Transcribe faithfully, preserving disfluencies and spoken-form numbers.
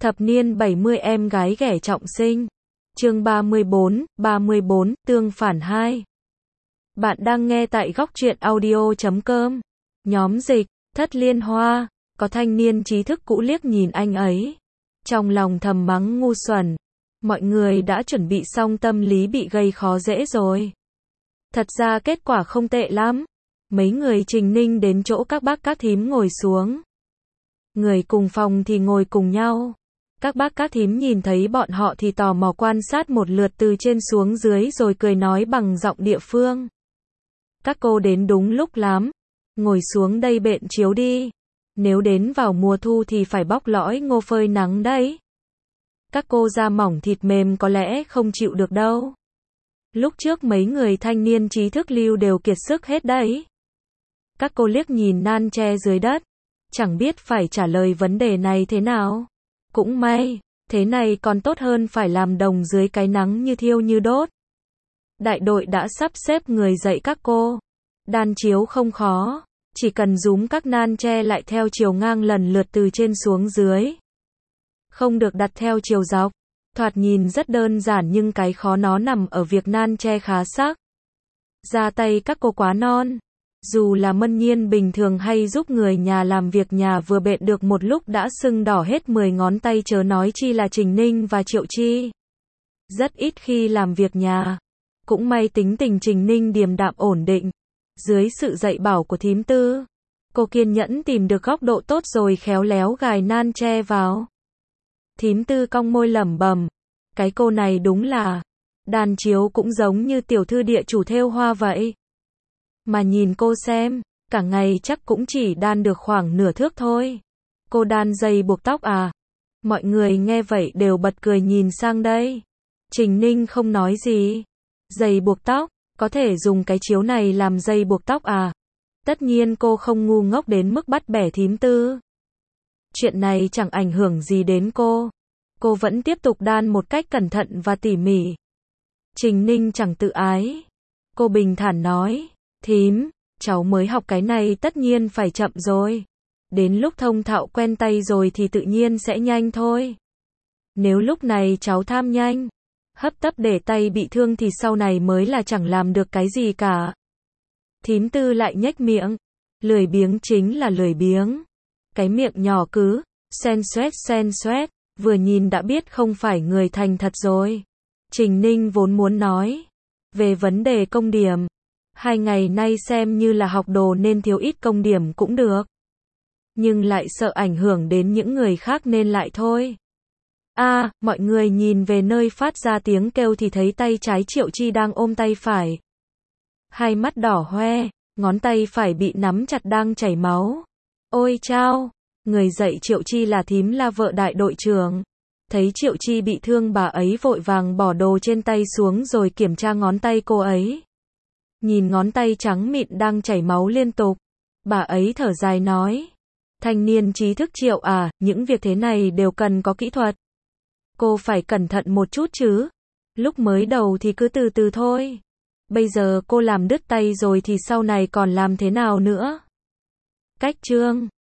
Thập niên bảy mươi em gái ghẻ trọng sinh. Chương ba mươi bốn, ba mươi bốn, tương phản hai. Bạn đang nghe tại góc truyện audio chấm com. Nhóm dịch, Thất Liên Hoa, có thanh niên trí thức cũ liếc nhìn anh ấy. Trong lòng thầm mắng ngu xuẩn. Mọi người đã chuẩn bị xong tâm lý bị gây khó dễ rồi. Thật ra kết quả không tệ lắm. Mấy người Trình Ninh đến chỗ các bác các thím ngồi xuống. Người cùng phòng thì ngồi cùng nhau. Các bác các thím nhìn thấy bọn họ thì tò mò quan sát một lượt từ trên xuống dưới rồi cười nói bằng giọng địa phương. Các cô đến đúng lúc lắm. Ngồi xuống đây bện chiếu đi. Nếu đến vào mùa thu thì phải bóc lõi ngô phơi nắng đấy. Các cô da mỏng thịt mềm có lẽ không chịu được đâu. Lúc trước mấy người thanh niên trí thức lưu đều kiệt sức hết đấy. Các cô liếc nhìn nan tre dưới đất. Chẳng biết phải trả lời vấn đề này thế nào. Cũng may, thế này còn tốt hơn phải làm đồng dưới cái nắng như thiêu như đốt. Đại đội đã sắp xếp người dạy các cô. Đan chiếu không khó, chỉ cần rúm các nan tre lại theo chiều ngang lần lượt từ trên xuống dưới. Không được đặt theo chiều dọc. Thoạt nhìn rất đơn giản nhưng cái khó nó nằm ở việc nan tre khá sắc. Da tay các cô quá non. Dù là Mân Nhiên bình thường hay giúp người nhà làm việc nhà vừa bện được một lúc đã sưng đỏ hết mười ngón tay chớ nói chi là Trình Ninh và Triệu Chi. Rất ít khi làm việc nhà. Cũng may tính tình Trình Ninh điềm đạm ổn định. Dưới sự dạy bảo của thím Tư, cô kiên nhẫn tìm được góc độ tốt rồi khéo léo gài nan tre vào. Thím Tư cong môi lẩm bẩm, cái cô này đúng là đàn chiếu cũng giống như tiểu thư địa chủ thêu hoa vậy. Mà nhìn cô xem, cả ngày chắc cũng chỉ đan được khoảng nửa thước thôi. Cô đan dây buộc tóc à? Mọi người nghe vậy đều bật cười nhìn sang đây. Trình Ninh không nói gì. Dây buộc tóc, có thể dùng cái chiếu này làm dây buộc tóc à? Tất nhiên cô không ngu ngốc đến mức bắt bẻ thím Tư. Chuyện này chẳng ảnh hưởng gì đến cô. Cô vẫn tiếp tục đan một cách cẩn thận và tỉ mỉ. Trình Ninh chẳng tự ái. Cô bình thản nói. Thím, cháu mới học cái này tất nhiên phải chậm rồi. Đến lúc thông thạo quen tay rồi thì tự nhiên sẽ nhanh thôi. Nếu lúc này cháu tham nhanh, hấp tấp để tay bị thương thì sau này mới là chẳng làm được cái gì cả. Thím Tư lại nhếch miệng. Lười biếng chính là lười biếng. Cái miệng nhỏ cứ, sen xoét sen xoét, vừa nhìn đã biết không phải người thành thật rồi. Trình Ninh vốn muốn nói về vấn đề công điểm. Hai ngày nay xem như là học đồ nên thiếu ít công điểm cũng được. Nhưng lại sợ ảnh hưởng đến những người khác nên lại thôi. A, à, mọi người nhìn về nơi phát ra tiếng kêu thì thấy tay trái Triệu Chi đang ôm tay phải. Hai mắt đỏ hoe, ngón tay phải bị nắm chặt đang chảy máu. Ôi chao, người dạy Triệu Chi là thím La vợ đại đội trưởng. Thấy Triệu Chi bị thương bà ấy vội vàng bỏ đồ trên tay xuống rồi kiểm tra ngón tay cô ấy. Nhìn ngón tay trắng mịn đang chảy máu liên tục. Bà ấy thở dài nói. Thanh niên trí thức Triệu à, những việc thế này đều cần có kỹ thuật. Cô phải cẩn thận một chút chứ. Lúc mới đầu thì cứ từ từ thôi. Bây giờ cô làm đứt tay rồi thì sau này còn làm thế nào nữa? Cách chương.